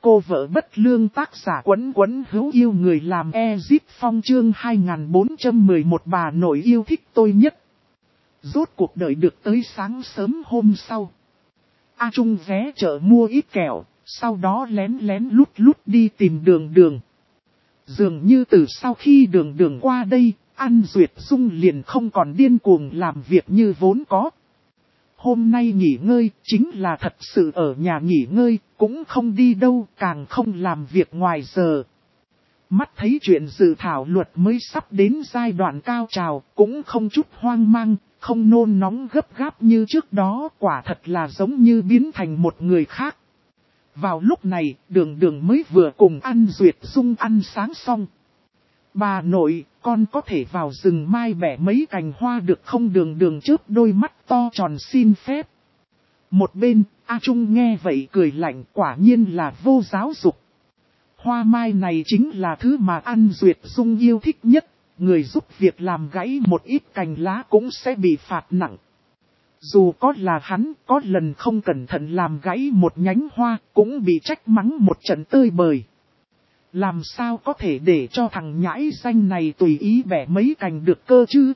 Cô vợ bất lương tác giả Quấn Quấn hữu yêu người làm Ezip Phong chương 2411 bà nội yêu thích tôi nhất. Rốt cuộc đợi được tới sáng sớm hôm sau. A Trung vé chợ mua ít kẹo, sau đó lén lén lút lút đi tìm Đường. Dường như từ sau khi Đường qua đây, An Duyệt Dung liền không còn điên cuồng làm việc như vốn có. Hôm nay nghỉ ngơi, chính là thật sự ở nhà nghỉ ngơi, cũng không đi đâu, càng không làm việc ngoài giờ. Mắt thấy chuyện dự thảo luật mới sắp đến giai đoạn cao trào, cũng không chút hoang mang, không nôn nóng gấp gáp như trước đó, quả thật là giống như biến thành một người khác. Vào lúc này, Đường mới vừa cùng An Duyệt Dung ăn sáng xong. Bà nội, con có thể vào rừng mai bẻ mấy cành hoa được không? Đường chớp đôi mắt to tròn xin phép. Một bên, A Trung nghe vậy cười lạnh, quả nhiên là vô giáo dục. Hoa mai này chính là thứ mà An Duyệt Dung yêu thích nhất, người giúp việc làm gãy một ít cành lá cũng sẽ bị phạt nặng. Dù có là hắn, có lần không cẩn thận làm gãy một nhánh hoa, cũng bị trách mắng một trận tơi bời. Làm sao có thể để cho thằng nhãi danh này tùy ý bẻ mấy cành được cơ chứ?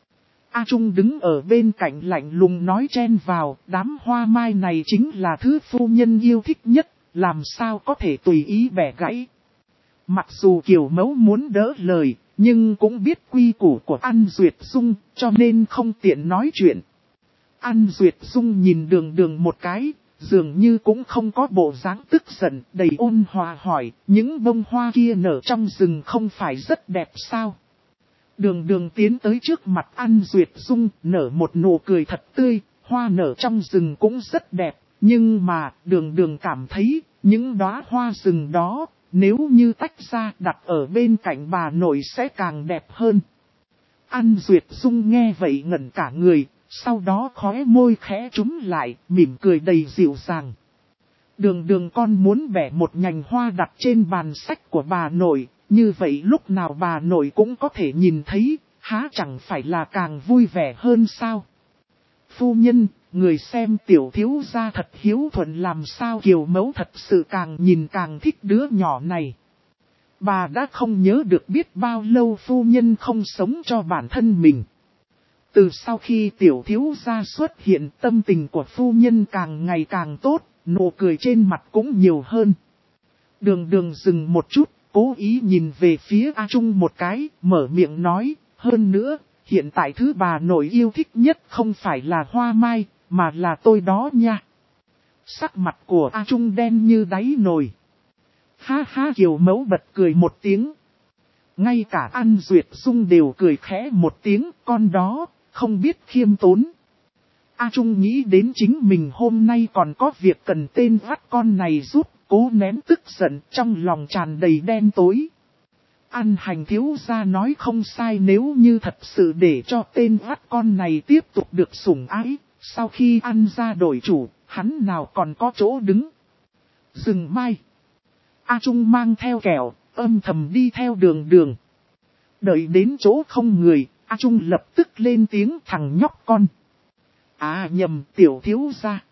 A Trung đứng ở bên cạnh lạnh lùng nói chen vào, đám hoa mai này chính là thứ phu nhân yêu thích nhất, làm sao có thể tùy ý bẻ gãy. Mặc dù Kiều Mẫu muốn đỡ lời, nhưng cũng biết quy củ của An Duyệt Dung, cho nên không tiện nói chuyện. An Duyệt Dung nhìn Đường một cái, dường như cũng không có bộ dáng tức giận, đầy ôn hòa hỏi, những bông hoa kia nở trong rừng không phải rất đẹp sao? Đường tiến tới trước mặt An Duyệt Dung, nở một nụ cười thật tươi, hoa nở trong rừng cũng rất đẹp, nhưng mà Đường cảm thấy, những đóa hoa rừng đó, nếu như tách ra đặt ở bên cạnh bà nội sẽ càng đẹp hơn. An Duyệt Dung nghe vậy ngẩn cả người. Sau đó khóe môi khẽ chúm lại, mỉm cười đầy dịu dàng. Đường con muốn bẻ một nhành hoa đặt trên bàn sách của bà nội, như vậy lúc nào bà nội cũng có thể nhìn thấy, há chẳng phải là càng vui vẻ hơn sao? Phu nhân, người xem tiểu thiếu gia thật hiếu thuận, làm sao Kiều Mẫu thật sự càng nhìn càng thích đứa nhỏ này. Bà đã không nhớ được biết bao lâu phu nhân không sống cho bản thân mình. Từ sau khi tiểu thiếu gia xuất hiện, tâm tình của phu nhân càng ngày càng tốt, nụ cười trên mặt cũng nhiều hơn. Đường dừng một chút, cố ý nhìn về phía A Trung một cái, mở miệng nói, hơn nữa, hiện tại thứ bà nội yêu thích nhất không phải là hoa mai, mà là tôi đó nha. Sắc mặt của A Trung đen như đáy nồi. Ha ha, Kiều Mẫu bật cười một tiếng. Ngay cả An Duyệt Dung đều cười khẽ một tiếng, con đó không biết khiêm tốn. A Trung nghĩ đến chính mình hôm nay còn có việc cần tên vắt con này giúp, cố nén tức giận, trong lòng tràn đầy đen tối. An Hành thiếu gia nói không sai, nếu như thật sự để cho tên vắt con này tiếp tục được sủng ái, sau khi An gia đổi chủ, hắn nào còn có chỗ đứng. Rừng mai. A Trung mang theo kẹo, âm thầm đi theo Đường. Đợi đến chỗ không người, A Trung lập tức lên tiếng, thằng nhóc con. À nhầm, tiểu thiếu gia.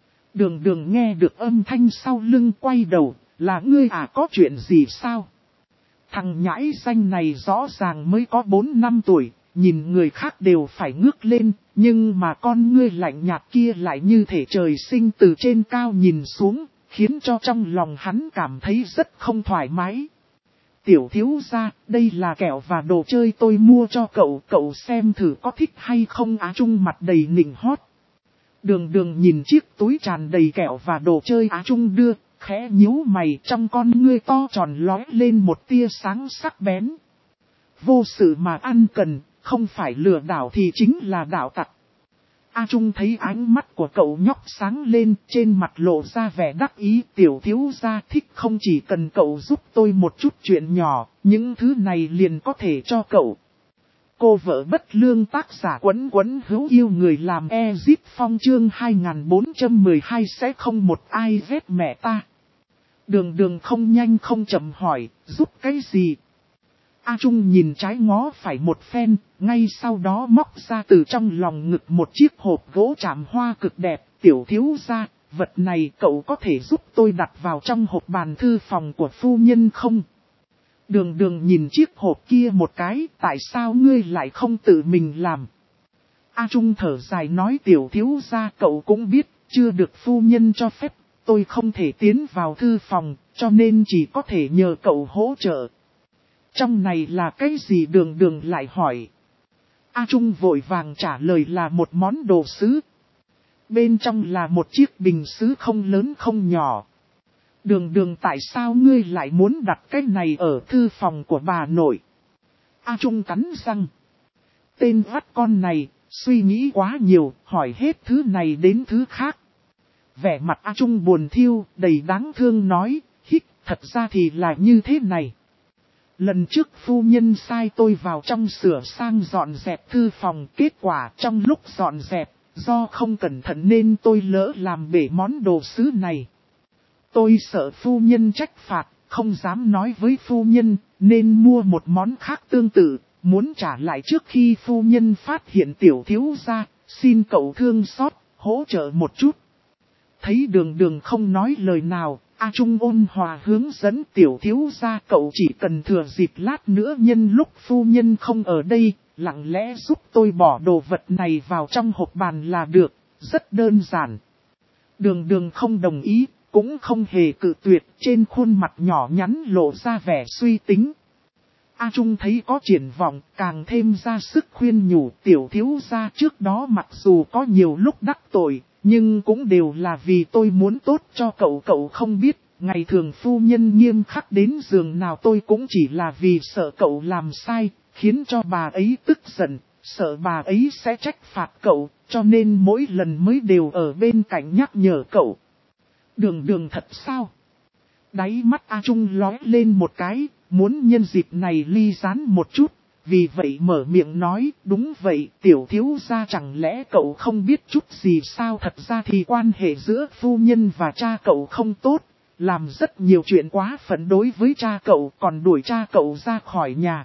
Đường nghe được âm thanh sau lưng quay đầu, là ngươi à, có chuyện gì sao? Thằng nhãi danh này rõ ràng mới có 4 năm tuổi, nhìn người khác đều phải ngước lên, nhưng mà con ngươi lạnh nhạt kia lại như thể trời sinh từ trên cao nhìn xuống, khiến cho trong lòng hắn cảm thấy rất không thoải mái. Tiểu thiếu gia, đây là kẹo và đồ chơi tôi mua cho cậu xem thử có thích hay không? Á Trung mặt đầy nịnh hót. Đường nhìn chiếc túi tràn đầy kẹo và đồ chơi Á Trung đưa, khẽ nhíu mày, trong con ngươi to tròn lóe lên một tia sáng sắc bén. Vô sự mà ăn cần, không phải lừa đảo thì chính là đạo tặc. A Trung thấy ánh mắt của cậu nhóc sáng lên, trên mặt lộ ra vẻ đắc ý. Tiểu thiếu gia thích không chỉ cần cậu giúp tôi một chút chuyện nhỏ, những thứ này liền có thể cho cậu. Cô vợ bất lương tác giả Quấn hữu yêu người làm Ezip Phong chương 2412 sẽ không một ai ghét mẹ ta. Đường không nhanh không chậm hỏi, giúp cái gì? A Trung nhìn trái ngó phải một phen, ngay sau đó móc ra từ trong lòng ngực một chiếc hộp gỗ chạm hoa cực đẹp. Tiểu thiếu gia, vật này cậu có thể giúp tôi đặt vào trong hộp bàn thư phòng của phu nhân không? Đường Đường nhìn chiếc hộp kia một cái, tại sao ngươi lại không tự mình làm? A Trung thở dài nói tiểu thiếu gia cậu cũng biết, chưa được phu nhân cho phép, tôi không thể tiến vào thư phòng, cho nên chỉ có thể nhờ cậu hỗ trợ. Trong này là cái gì Đường Đường lại hỏi. A Trung vội vàng trả lời là một món đồ sứ. Bên trong là một chiếc bình sứ không lớn không nhỏ. Đường Đường tại sao ngươi lại muốn đặt cái này ở thư phòng của bà nội? A Trung cắn răng. Tên vắt con này, suy nghĩ quá nhiều, hỏi hết thứ này đến thứ khác. Vẻ mặt A Trung buồn thiêu, đầy đáng thương nói, thật ra thì là như thế này. Lần trước phu nhân sai tôi vào trong sửa sang dọn dẹp thư phòng, kết quả trong lúc dọn dẹp, do không cẩn thận nên tôi lỡ làm bể món đồ sứ này. Tôi sợ phu nhân trách phạt, không dám nói với phu nhân, nên mua một món khác tương tự, muốn trả lại trước khi phu nhân phát hiện tiểu thiếu gia, xin cậu thương xót, hỗ trợ một chút. Thấy Đường Đường không nói lời nào, A Trung ôn hòa hướng dẫn tiểu thiếu gia cậu chỉ cần thừa dịp lát nữa nhân lúc phu nhân không ở đây, lặng lẽ giúp tôi bỏ đồ vật này vào trong hộp bàn là được, rất đơn giản. Đường Đường không đồng ý, cũng không hề cự tuyệt, trên khuôn mặt nhỏ nhắn lộ ra vẻ suy tính. A Trung thấy có triển vọng, càng thêm ra sức khuyên nhủ tiểu thiếu gia trước đó mặc dù có nhiều lúc đắc tội, nhưng cũng đều là vì tôi muốn tốt cho cậu. Cậu không biết, ngày thường phu nhân nghiêm khắc đến giường nào tôi cũng chỉ là vì sợ cậu làm sai, khiến cho bà ấy tức giận, sợ bà ấy sẽ trách phạt cậu, cho nên mỗi lần mới đều ở bên cạnh nhắc nhở cậu. Đường Đường thật sao? Đáy mắt A Trung lóe lên một cái, muốn nhân dịp này ly gián một chút, vì vậy mở miệng nói, đúng vậy, tiểu thiếu gia chẳng lẽ cậu không biết chút gì sao? Thật ra thì quan hệ giữa phu nhân và cha cậu không tốt, làm rất nhiều chuyện quá phận đối với cha cậu, còn đuổi cha cậu ra khỏi nhà.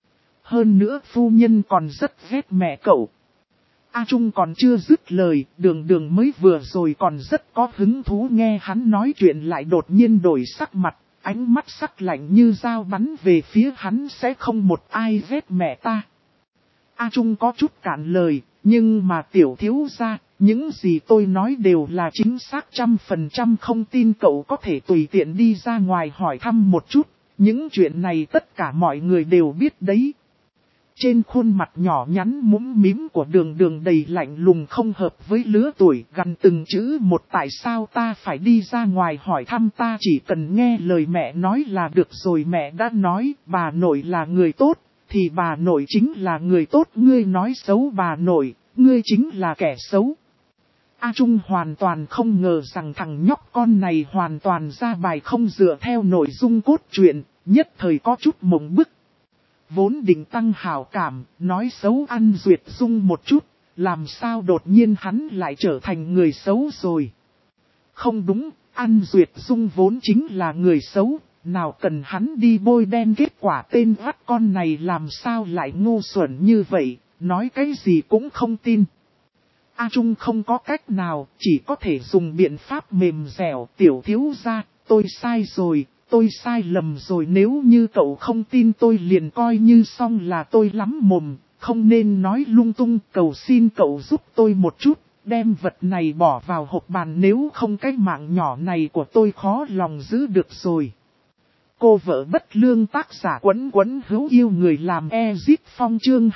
Hơn nữa phu nhân còn rất ghét mẹ cậu. A Trung còn chưa dứt lời, Đường Đường mới vừa rồi còn rất có hứng thú nghe hắn nói chuyện lại đột nhiên đổi sắc mặt, ánh mắt sắc lạnh như dao bắn về phía hắn sẽ không một ai ghét mẹ ta. A Trung có chút cạn lời, nhưng mà tiểu thiếu gia, những gì tôi nói đều là chính xác 100%, không tin cậu có thể tùy tiện đi ra ngoài hỏi thăm một chút, những chuyện này tất cả mọi người đều biết đấy. Trên khuôn mặt nhỏ nhắn mũm mím của Đường Đường đầy lạnh lùng không hợp với lứa tuổi, gằn từng chữ một. Tại sao ta phải đi ra ngoài hỏi thăm? Ta chỉ cần nghe lời mẹ nói là được rồi. Mẹ đã nói bà nội là người tốt, thì bà nội chính là người tốt. Ngươi nói xấu bà nội, ngươi chính là kẻ xấu. A Trung hoàn toàn không ngờ rằng thằng nhóc con này hoàn toàn ra bài không dựa theo nội dung cốt truyện, nhất thời có chút mộng bức. Vốn định tăng hảo cảm, nói xấu An Duyệt Dung một chút, làm sao đột nhiên hắn lại trở thành người xấu rồi. Không đúng, An Duyệt Dung vốn chính là người xấu, nào cần hắn đi bôi đen. Kết quả tên vắt con này làm sao lại ngu xuẩn như vậy, nói cái gì cũng không tin. A Trung không có cách nào, chỉ có thể dùng biện pháp mềm dẻo. Tiểu thiếu gia, tôi sai rồi. Tôi sai lầm rồi, nếu như cậu không tin tôi liền coi như xong là tôi lắm mồm, không nên nói lung tung. Cầu xin cậu giúp tôi một chút, đem vật này bỏ vào hộp bàn, nếu không cái mạng nhỏ này của tôi khó lòng giữ được rồi. Cô vợ bất lương, tác giả Quấn Quấn hữu yêu, người làm Ezip Phong, chương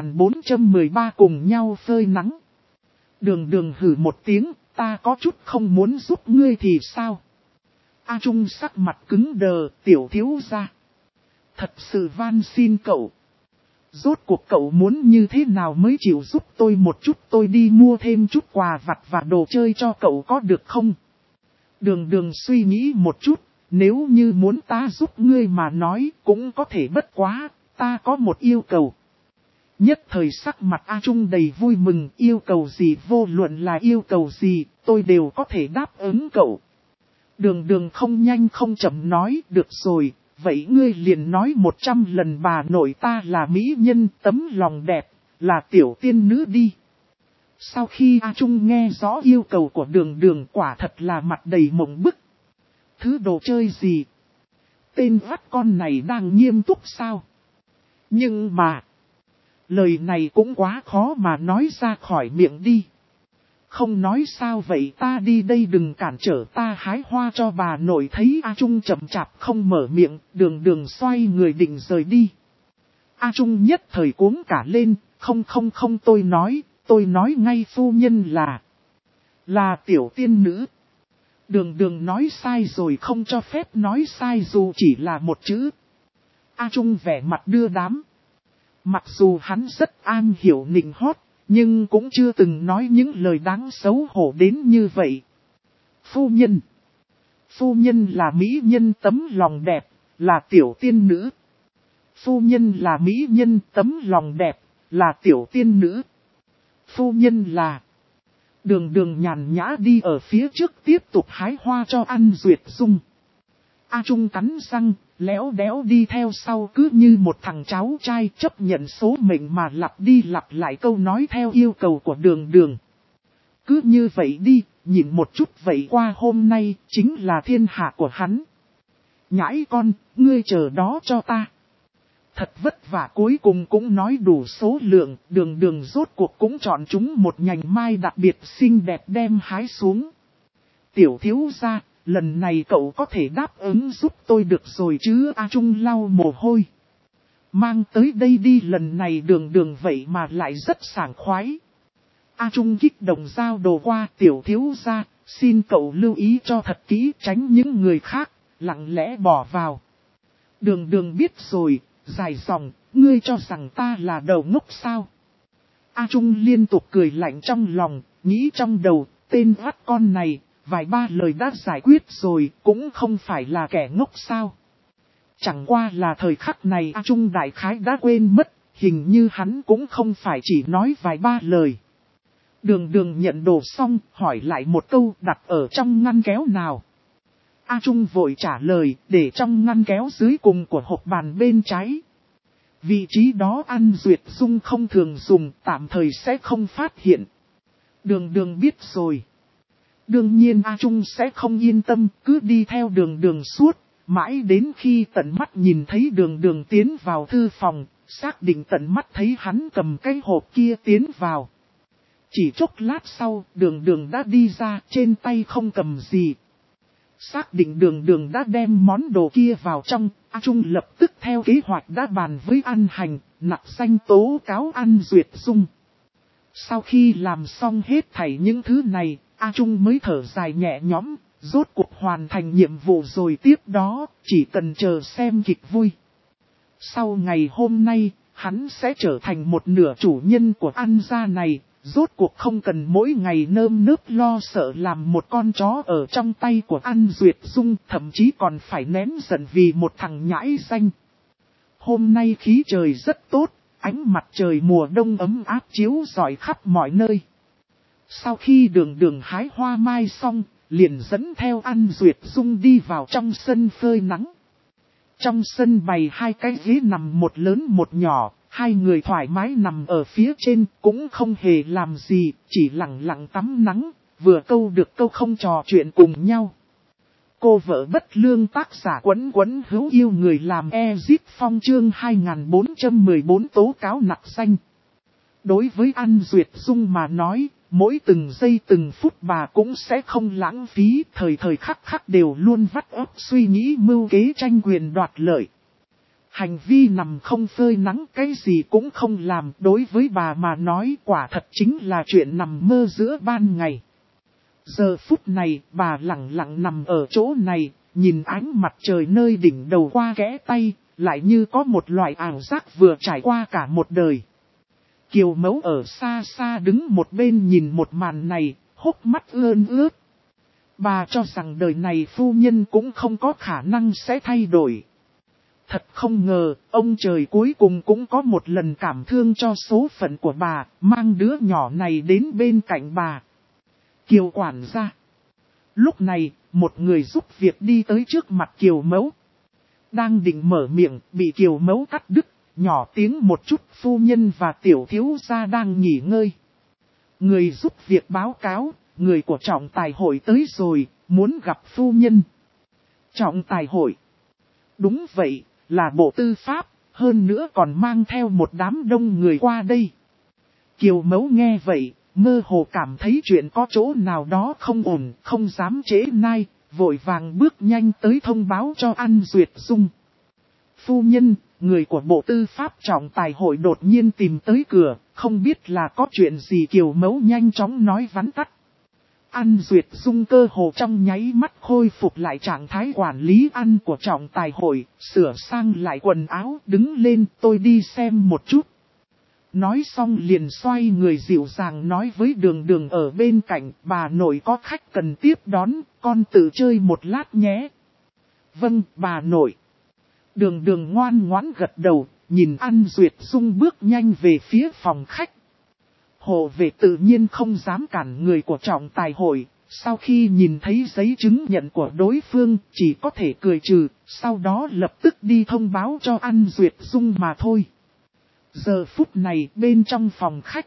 2413 cùng nhau phơi nắng. Đường Đường hử một tiếng, ta có chút không muốn giúp ngươi thì sao? A Trung sắc mặt cứng đờ, tiểu thiếu gia. Thật sự van xin cậu. Rốt cuộc cậu muốn như thế nào mới chịu giúp tôi một chút, tôi đi mua thêm chút quà vặt và đồ chơi cho cậu có được không? Đường Đường suy nghĩ một chút, nếu như muốn ta giúp ngươi mà nói cũng có thể, bất quá, ta có một yêu cầu. Nhất thời sắc mặt A Trung đầy vui mừng, yêu cầu gì? Vô luận là yêu cầu gì, tôi đều có thể đáp ứng cậu. Đường Đường không nhanh không chậm nói, được rồi, vậy ngươi liền nói 100 lần bà nội ta là mỹ nhân, tấm lòng đẹp, là tiểu tiên nữ đi. Sau khi A Trung nghe rõ yêu cầu của Đường Đường, quả thật là mặt đầy mộng bức. Thứ đồ chơi gì? Tên vắt con này đang nghiêm túc sao? Nhưng mà, lời này cũng quá khó mà nói ra khỏi miệng đi. Không nói sao vậy, ta đi đây, đừng cản trở ta hái hoa cho bà nội. Thấy A Trung chậm chạp không mở miệng, Đường Đường xoay người định rời đi. A Trung nhất thời cuống cả lên, không, tôi nói ngay phu nhân là tiểu tiên nữ. Đường Đường nói sai rồi, không cho phép nói sai dù chỉ là một chữ. A Trung vẻ mặt đưa đám. Mặc dù hắn rất an hiểu nịnh hót, nhưng cũng chưa từng nói những lời đáng xấu hổ đến như vậy. Phu nhân là mỹ nhân tấm lòng đẹp, là tiểu tiên nữ. Phu nhân là mỹ nhân tấm lòng đẹp, là tiểu tiên nữ. Phu nhân là... Đường Đường nhàn nhã đi ở phía trước tiếp tục hái hoa cho An Duyệt Dung. A Trung cắn răng, léo đéo đi theo sau, cứ như một thằng cháu trai chấp nhận số mệnh mà lặp đi lặp lại câu nói theo yêu cầu của Đường Đường. Cứ như vậy đi, nhìn một chút vậy qua hôm nay chính là thiên hạ của hắn. Nhãi con, ngươi chờ đó cho ta. Thật vất vả cuối cùng cũng nói đủ số lượng, Đường Đường rốt cuộc cũng chọn chúng một nhành mai đặc biệt xinh đẹp đem hái xuống. Tiểu thiếu gia, lần này cậu có thể đáp ứng giúp tôi được rồi chứ? A Trung lau mồ hôi. Mang tới đây đi, lần này Đường Đường vậy mà lại rất sảng khoái. A Trung kích động giao đồ qua. Tiểu thiếu gia, xin cậu lưu ý cho thật kỹ, tránh những người khác lặng lẽ bỏ vào. Đường Đường biết rồi, dài dòng, ngươi cho rằng ta là đầu ngốc sao? A Trung liên tục cười lạnh trong lòng, nghĩ trong đầu, tên vắt con này, vài ba lời đã giải quyết rồi, cũng không phải là kẻ ngốc sao? Chẳng qua là thời khắc này A Trung đại khái đã quên mất, hình như hắn cũng không phải chỉ nói vài ba lời. Đường Đường nhận đồ xong, hỏi lại một câu, đặt ở trong ngăn kéo nào? A Trung vội trả lời, để trong ngăn kéo dưới cùng của hộp bàn bên trái. Vị trí đó An Duyệt Dung không thường dùng, tạm thời sẽ không phát hiện. Đường Đường biết rồi. Đương nhiên A Trung sẽ không yên tâm, cứ đi theo Đường Đường suốt, mãi đến khi tận mắt nhìn thấy Đường Đường tiến vào thư phòng, xác định tận mắt thấy hắn cầm cái hộp kia tiến vào. Chỉ chốc lát sau, Đường Đường đã đi ra, trên tay không cầm gì. Xác định Đường Đường đã đem món đồ kia vào trong, A Trung lập tức theo kế hoạch đã bàn với An Hành, nặc danh tố cáo An Duyệt Dung. Sau khi làm xong hết thảy những thứ này, A Trung mới thở dài nhẹ nhõm, rốt cuộc hoàn thành nhiệm vụ rồi, tiếp đó, chỉ cần chờ xem kịch vui. Sau ngày hôm nay, hắn sẽ trở thành một nửa chủ nhân của An gia này. Rốt cuộc không cần mỗi ngày nơm nớp lo sợ làm một con chó ở trong tay của An Duyệt Dung, thậm chí còn phải nén giận vì một thằng nhãi danh. Hôm nay khí trời rất tốt, ánh mặt trời mùa đông ấm áp chiếu rọi khắp mọi nơi. Sau khi Đường Đường hái hoa mai xong, liền dẫn theo An Duyệt Dung đi vào trong sân phơi nắng. Trong sân bày hai cái ghế nằm, một lớn một nhỏ. Hai người thoải mái nằm ở phía trên, cũng không hề làm gì, chỉ lặng lặng tắm nắng, vừa câu được câu không trò chuyện cùng nhau. Cô vợ bất lương, tác giả Quấn Quấn hữu yêu người làm Ezip Phong, chương 2414 tố cáo nặc danh. Đối với An Duyệt Dung mà nói, mỗi từng giây từng phút bà cũng sẽ không lãng phí, thời thời khắc khắc đều luôn vắt óc suy nghĩ mưu kế tranh quyền đoạt lợi. Hành vi nằm không phơi nắng, cái gì cũng không làm, đối với bà mà nói quả thật chính là chuyện nằm mơ giữa ban ngày. Giờ phút này, bà lặng lặng nằm ở chỗ này, nhìn ánh mặt trời nơi đỉnh đầu qua kẽ tay, lại như có một loại ảo giác vừa trải qua cả một đời. Kiều Mẫu ở xa xa đứng một bên nhìn một màn này, hốc mắt ươn ướt. Bà cho rằng đời này phu nhân cũng không có khả năng sẽ thay đổi. Thật không ngờ, ông trời cuối cùng cũng có một lần cảm thương cho số phận của bà, mang đứa nhỏ này đến bên cạnh bà. Kiều quản gia. Lúc này, một người giúp việc đi tới trước mặt Kiều Mẫu. Đang định mở miệng, bị Kiều Mẫu cắt đứt, nhỏ tiếng một chút, phu nhân và tiểu thiếu gia đang nghỉ ngơi. Người giúp việc báo cáo, người của trọng tài hội tới rồi, muốn gặp phu nhân. Trọng tài hội. Đúng vậy, là bộ tư pháp, hơn nữa còn mang theo một đám đông người qua đây. Kiều Mẫu nghe vậy, mơ hồ cảm thấy chuyện có chỗ nào đó không ổn, không dám trễ nai, vội vàng bước nhanh tới thông báo cho An Duyệt Dung. Phu nhân, người của bộ tư pháp trọng tài hội đột nhiên tìm tới cửa, không biết là có chuyện gì. Kiều Mẫu nhanh chóng nói vắn tắt. An Duyệt Dung cơ hồ trong nháy mắt khôi phục lại trạng thái quản lý ăn của trọng tài hội, sửa sang lại quần áo, đứng lên, tôi đi xem một chút. Nói xong liền xoay người dịu dàng nói với Đường Đường ở bên cạnh, bà nội có khách cần tiếp đón, con tự chơi một lát nhé. Vâng, bà nội. Đường Đường ngoan ngoãn gật đầu, nhìn An Duyệt Dung bước nhanh về phía phòng khách. Hộ vệ tự nhiên không dám cản người của trọng tài hội, sau khi nhìn thấy giấy chứng nhận của đối phương chỉ có thể cười trừ, sau đó lập tức đi thông báo cho An Duyệt Dung mà thôi. Giờ phút này bên trong phòng khách,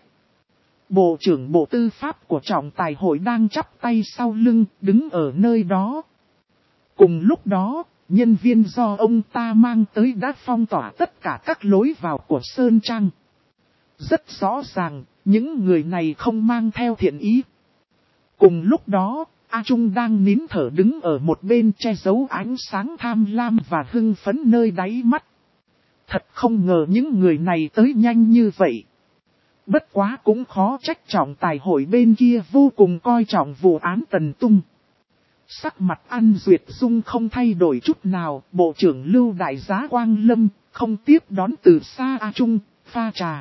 Bộ trưởng Bộ Tư pháp của trọng tài hội đang chắp tay sau lưng, đứng ở nơi đó. Cùng lúc đó, nhân viên do ông ta mang tới đã phong tỏa tất cả các lối vào của Sơn Trang. Rất rõ ràng, những người này không mang theo thiện ý. Cùng lúc đó, A Trung đang nín thở đứng ở một bên che giấu ánh sáng tham lam và hưng phấn nơi đáy mắt. Thật không ngờ những người này tới nhanh như vậy. Bất quá cũng khó trách trọng tài hội bên kia vô cùng coi trọng vụ án Tần Tung. Sắc mặt An Duyệt Dung không thay đổi chút nào, Bộ trưởng Lưu Đại Giá Quang Lâm, không tiếp đón từ xa A Trung, pha trà.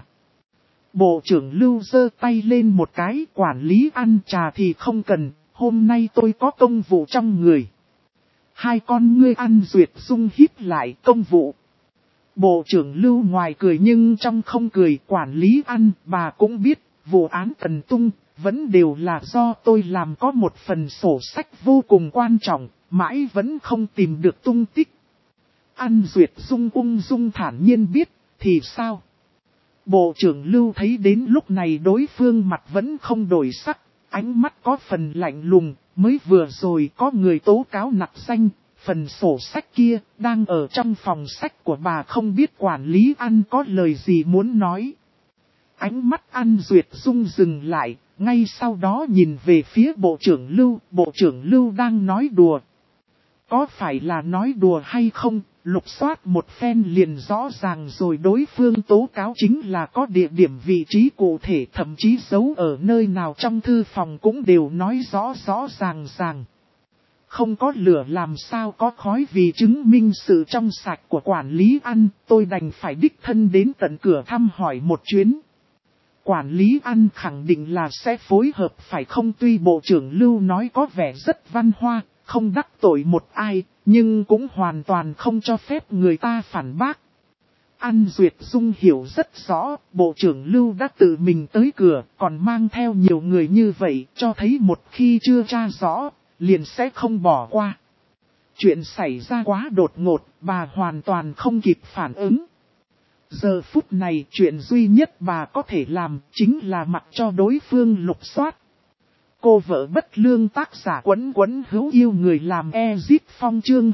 Bộ trưởng Lưu giơ tay lên một cái, quản lý ăn trà thì không cần, hôm nay tôi có công vụ trong người. Hai con ngươi An Duyệt Dung hít lại, công vụ. Bộ trưởng Lưu ngoài cười nhưng trong không cười, quản lý ăn, bà cũng biết, vụ án Tần Tung, vẫn đều là do tôi làm, có một phần sổ sách vô cùng quan trọng, mãi vẫn không tìm được tung tích. An Duyệt Dung ung dung thản nhiên biết, thì sao? Bộ trưởng Lưu thấy đến lúc này đối phương mặt vẫn không đổi sắc, ánh mắt có phần lạnh lùng, mới vừa rồi có người tố cáo nặc danh, phần sổ sách kia đang ở trong phòng sách của bà, không biết quản lý ăn có lời gì muốn nói. Ánh mắt An Duyệt Dung dừng lại, ngay sau đó nhìn về phía Bộ trưởng Lưu đang nói đùa. Có phải là nói đùa hay không, lục soát một phen liền rõ ràng rồi, đối phương tố cáo chính là có địa điểm vị trí cụ thể, thậm chí giấu ở nơi nào trong thư phòng cũng đều nói rõ ràng. Không có lửa làm sao có khói, vì chứng minh sự trong sạch của quản lý ăn, tôi đành phải đích thân đến tận cửa thăm hỏi một chuyến. Quản lý ăn khẳng định là sẽ phối hợp phải không? Tuy Bộ trưởng Lưu nói có vẻ rất văn hoa, không đắc tội một ai, nhưng cũng hoàn toàn không cho phép người ta phản bác. An Duyệt Dung hiểu rất rõ, Bộ trưởng Lưu đã tự mình tới cửa, còn mang theo nhiều người như vậy, cho thấy một khi chưa tra rõ, liền sẽ không bỏ qua. Chuyện xảy ra quá đột ngột, bà hoàn toàn không kịp phản ứng. Giờ phút này chuyện duy nhất bà có thể làm chính là mặc cho đối phương lục soát. Cô vợ bất lương, tác giả Quấn hữu yêu, người làm Ezit Phong, chương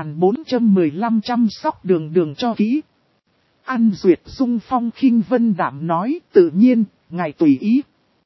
2415, chăm sóc Đường Đường cho kỹ. An Duyệt Dung phong khinh vân đạm nói, tự nhiên, ngài tùy ý.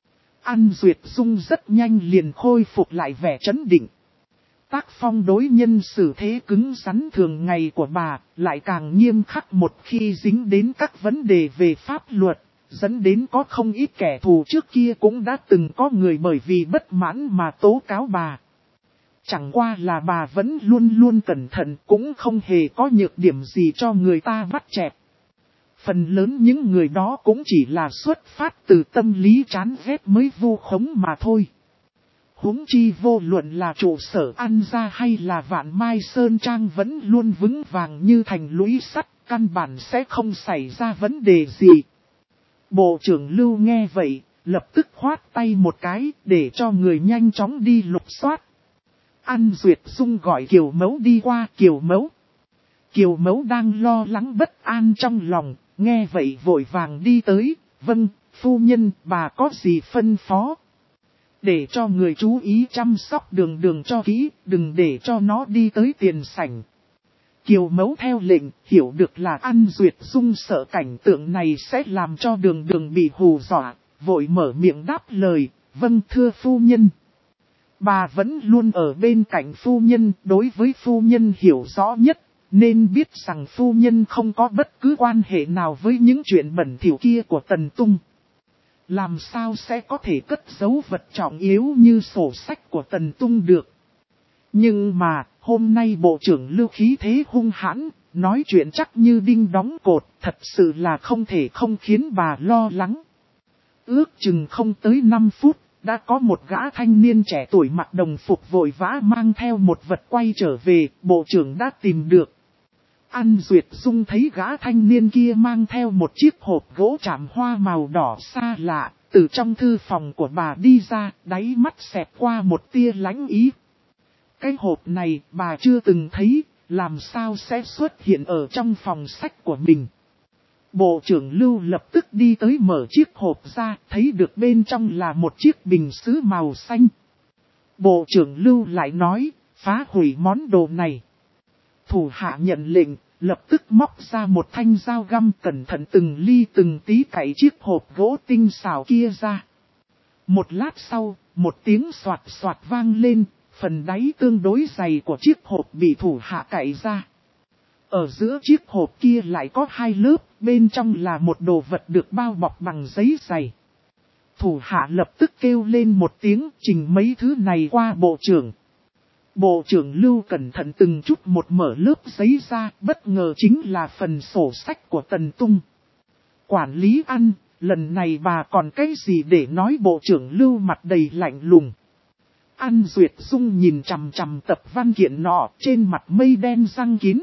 An Duyệt Dung rất nhanh liền khôi phục lại vẻ trấn định. Tác phong đối nhân xử thế cứng rắn thường ngày của bà lại càng nghiêm khắc một khi dính đến các vấn đề về pháp luật, dẫn đến có không ít kẻ thù trước kia cũng đã từng có người bởi vì bất mãn mà tố cáo bà. Chẳng qua là bà vẫn luôn luôn cẩn thận, cũng không hề có nhược điểm gì cho người ta bắt chẹt. Phần lớn những người đó cũng chỉ là xuất phát từ tâm lý chán ghét mới vu khống mà thôi. Huống chi vô luận là trụ sở An gia hay là Vạn Mai Sơn Trang vẫn luôn vững vàng như thành lũy sắt, căn bản sẽ không xảy ra vấn đề gì. Bộ trưởng Lưu nghe vậy, lập tức khoát tay một cái để cho người nhanh chóng đi lục soát. An Duyệt Dung gọi Kiều Mẫu đi qua. Kiều Mẫu đang lo lắng bất an trong lòng, nghe vậy vội vàng đi tới. Vâng, Phu nhân, bà có gì phân phó? Để cho người chú ý chăm sóc Đường Đường cho kỹ, đừng để cho nó đi tới tiền sảnh. Kiều Mẫu theo lệnh, hiểu được là An Duyệt Dung sợ cảnh tượng này sẽ làm cho Đường Đường bị hù dọa, vội mở miệng đáp lời, vâng thưa phu nhân. Bà vẫn luôn ở bên cạnh phu nhân, đối với phu nhân hiểu rõ nhất, nên biết rằng phu nhân không có bất cứ quan hệ nào với những chuyện bẩn thỉu kia của Tần Tung. Làm sao sẽ có thể cất giấu vật trọng yếu như sổ sách của Tần Tung được. Nhưng mà, hôm nay bộ trưởng Lưu khí thế hung hãn, nói chuyện chắc như đinh đóng cột, thật sự là không thể không khiến bà lo lắng. Ước chừng không tới 5 phút, đã có một gã thanh niên trẻ tuổi mặc đồng phục vội vã mang theo một vật quay trở về, bộ trưởng đã tìm được. An Duyệt Dung thấy gã thanh niên kia mang theo một chiếc hộp gỗ chạm hoa màu đỏ xa lạ, từ trong thư phòng của bà đi ra, đáy mắt xẹt qua một tia lãnh ý. Cái hộp này bà chưa từng thấy, làm sao sẽ xuất hiện ở trong phòng sách của mình. Bộ trưởng Lưu lập tức đi tới mở chiếc hộp ra, thấy được bên trong là một chiếc bình sứ màu xanh. Bộ trưởng Lưu lại nói, phá hủy món đồ này. Thủ hạ nhận lệnh, lập tức móc ra một thanh dao găm cẩn thận từng ly từng tí cạy chiếc hộp gỗ tinh xảo kia ra. Một lát sau, một tiếng xoạt xoạt vang lên, phần đáy tương đối dày của chiếc hộp bị thủ hạ cạy ra. Ở giữa chiếc hộp kia lại có 2 lớp, bên trong là một đồ vật được bao bọc bằng giấy dày. Thủ hạ lập tức kêu lên một tiếng trình mấy thứ này qua bộ trưởng. Bộ trưởng Lưu cẩn thận từng chút một mở lớp giấy ra, bất ngờ chính là phần sổ sách của Tần Tung. Quản lý An, lần này bà còn cái gì để nói? Bộ trưởng Lưu mặt đầy lạnh lùng. An Duyệt Dung nhìn chằm chằm tập văn kiện nọ, trên mặt mây đen răng kín.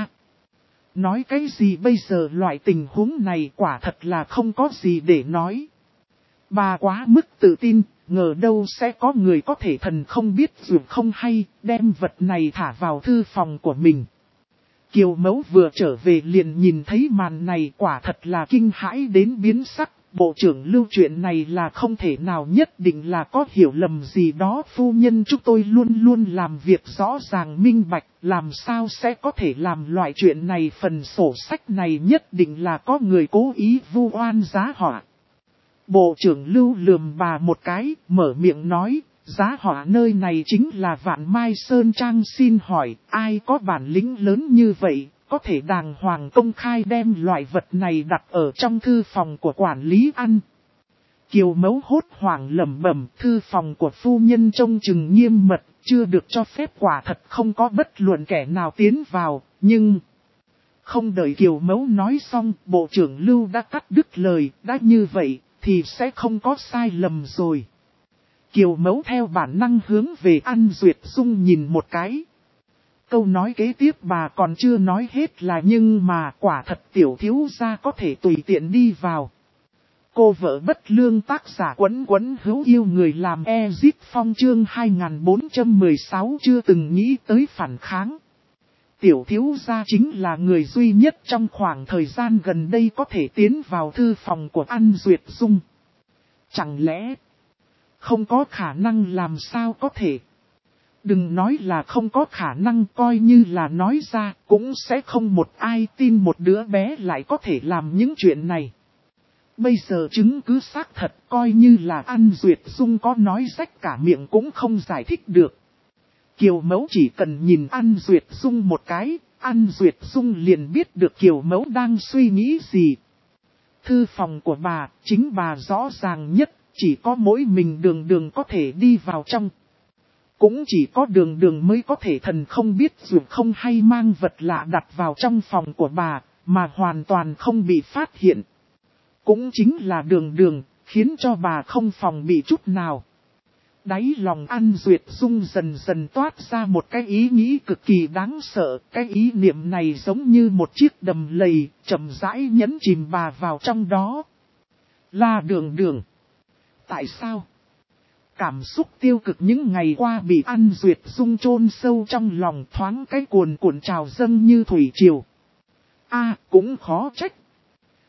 Nói cái gì bây giờ? Loại tình huống này quả thật là không có gì để nói. Bà quá mức tự tin, ngờ đâu sẽ có người có thể thần không biết dù không hay, đem vật này thả vào thư phòng của mình. Kiều Mẫu vừa trở về liền nhìn thấy màn này, quả thật là kinh hãi đến biến sắc. Bộ trưởng Lưu chuyện này là không thể nào, nhất định là có hiểu lầm gì đó. Phu nhân chúng tôi luôn luôn làm việc rõ ràng minh bạch, làm sao sẽ có thể làm loại chuyện này? Phần sổ sách này nhất định là có người cố ý vu oan giá họa. Bộ trưởng Lưu lườm bà một cái, mở miệng nói, giá họa nơi này chính là Vạn Mai Sơn Trang, xin hỏi, ai có bản lĩnh lớn như vậy, có thể đàng hoàng công khai đem loại vật này đặt ở trong thư phòng của quản lý An. Kiều Mẫu hốt hoảng lẩm bẩm, thư phòng của phu nhân trông chừng nghiêm mật, chưa được cho phép, quả thật không có bất luận kẻ nào tiến vào, nhưng... Không đợi Kiều Mẫu nói xong, Bộ trưởng Lưu đã cắt đứt lời, đã như vậy, thì sẽ không có sai lầm rồi. Kiều Mẫu theo bản năng hướng về An Duyệt Dung nhìn một cái. Câu nói kế tiếp bà còn chưa nói hết là nhưng mà quả thật tiểu thiếu gia có thể tùy tiện đi vào. Cô vợ bất lương, tác giả Quấn Quấn hữu yêu người làm Ezip Phong, chương 2416 chưa từng nghĩ tới phản kháng. Tiểu thiếu gia chính là người duy nhất trong khoảng thời gian gần đây có thể tiến vào thư phòng của An Duyệt Dung. Chẳng lẽ không có khả năng? Làm sao có thể? Đừng nói là không có khả năng, coi như là nói ra cũng sẽ không một ai tin một đứa bé lại có thể làm những chuyện này. Bây giờ chứng cứ xác thật, coi như là An Duyệt Dung có nói rách cả miệng cũng không giải thích được. Kiều Mẫu chỉ cần nhìn An Duyệt Dung một cái, An Duyệt Dung liền biết được Kiều Mẫu đang suy nghĩ gì. Thư phòng của bà, chính bà rõ ràng nhất, chỉ có mỗi mình Đường Đường có thể đi vào trong. Cũng chỉ có Đường Đường mới có thể thần không biết dù không hay mang vật lạ đặt vào trong phòng của bà, mà hoàn toàn không bị phát hiện. Cũng chính là Đường Đường, khiến cho bà không phòng bị chút nào. Đáy lòng An Duyệt Dung dần dần toát ra một cái ý nghĩ cực kỳ đáng sợ. Cái ý niệm này giống như một chiếc đầm lầy, chậm rãi nhấn chìm bà vào trong đó. Là Đường Đường. Tại sao? Cảm xúc tiêu cực những ngày qua bị An Duyệt Dung chôn sâu trong lòng, thoáng cái cuồn cuộn trào dâng như thủy triều. Cũng khó trách.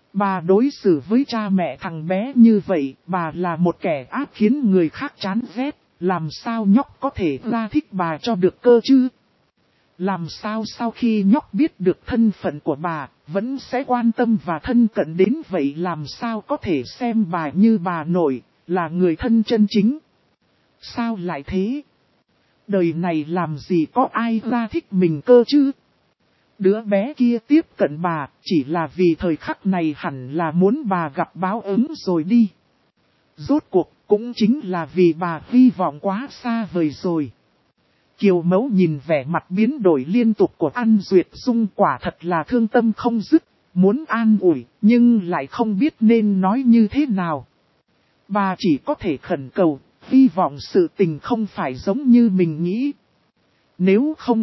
Bà đối xử với cha mẹ thằng bé như vậy, bà là một kẻ ác khiến người khác chán ghét, làm sao nhóc có thể ra thích bà cho được cơ chứ? Làm sao sau khi nhóc biết được thân phận của bà, vẫn sẽ quan tâm và thân cận đến vậy, làm sao có thể xem bà như bà nội, là người thân chân chính? Sao lại thế? Đời này làm gì có ai ra thích mình cơ chứ? Đứa bé kia tiếp cận bà, chỉ là vì thời khắc này hẳn là muốn bà gặp báo ứng rồi đi. Rốt cuộc, cũng chính là vì bà hy vọng quá xa vời rồi. Kiều Mẫu nhìn vẻ mặt biến đổi liên tục của An Duyệt Dung, quả thật là thương tâm không dứt, muốn an ủi, nhưng lại không biết nên nói như thế nào. Bà chỉ có thể khẩn cầu, hy vọng sự tình không phải giống như mình nghĩ. Nếu không,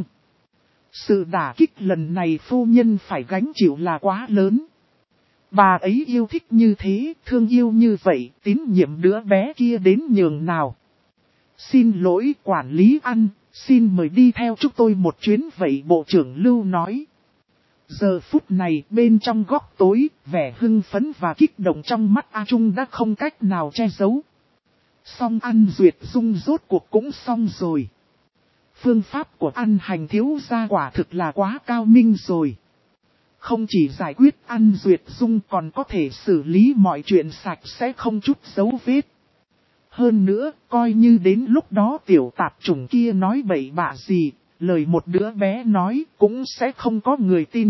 sự đả kích lần này phu nhân phải gánh chịu là quá lớn. Bà ấy yêu thích như thế, thương yêu như vậy, tín nhiệm đứa bé kia đến nhường nào. Xin lỗi quản lý An, xin mời đi theo chúng tôi một chuyến vậy, Bộ trưởng Lưu nói. Giờ phút này bên trong góc tối, vẻ hưng phấn và kích động trong mắt A Trung đã không cách nào che giấu. Xong An Duyệt Dung rốt cuộc cũng xong rồi. Phương pháp của An Hành thiếu gia quả thực là quá cao minh rồi. Không chỉ giải quyết An Duyệt Dung còn có thể xử lý mọi chuyện sạch sẽ không chút dấu vết. Hơn nữa, coi như đến lúc đó tiểu tạp chủng kia nói bậy bạ gì, lời một đứa bé nói cũng sẽ không có người tin.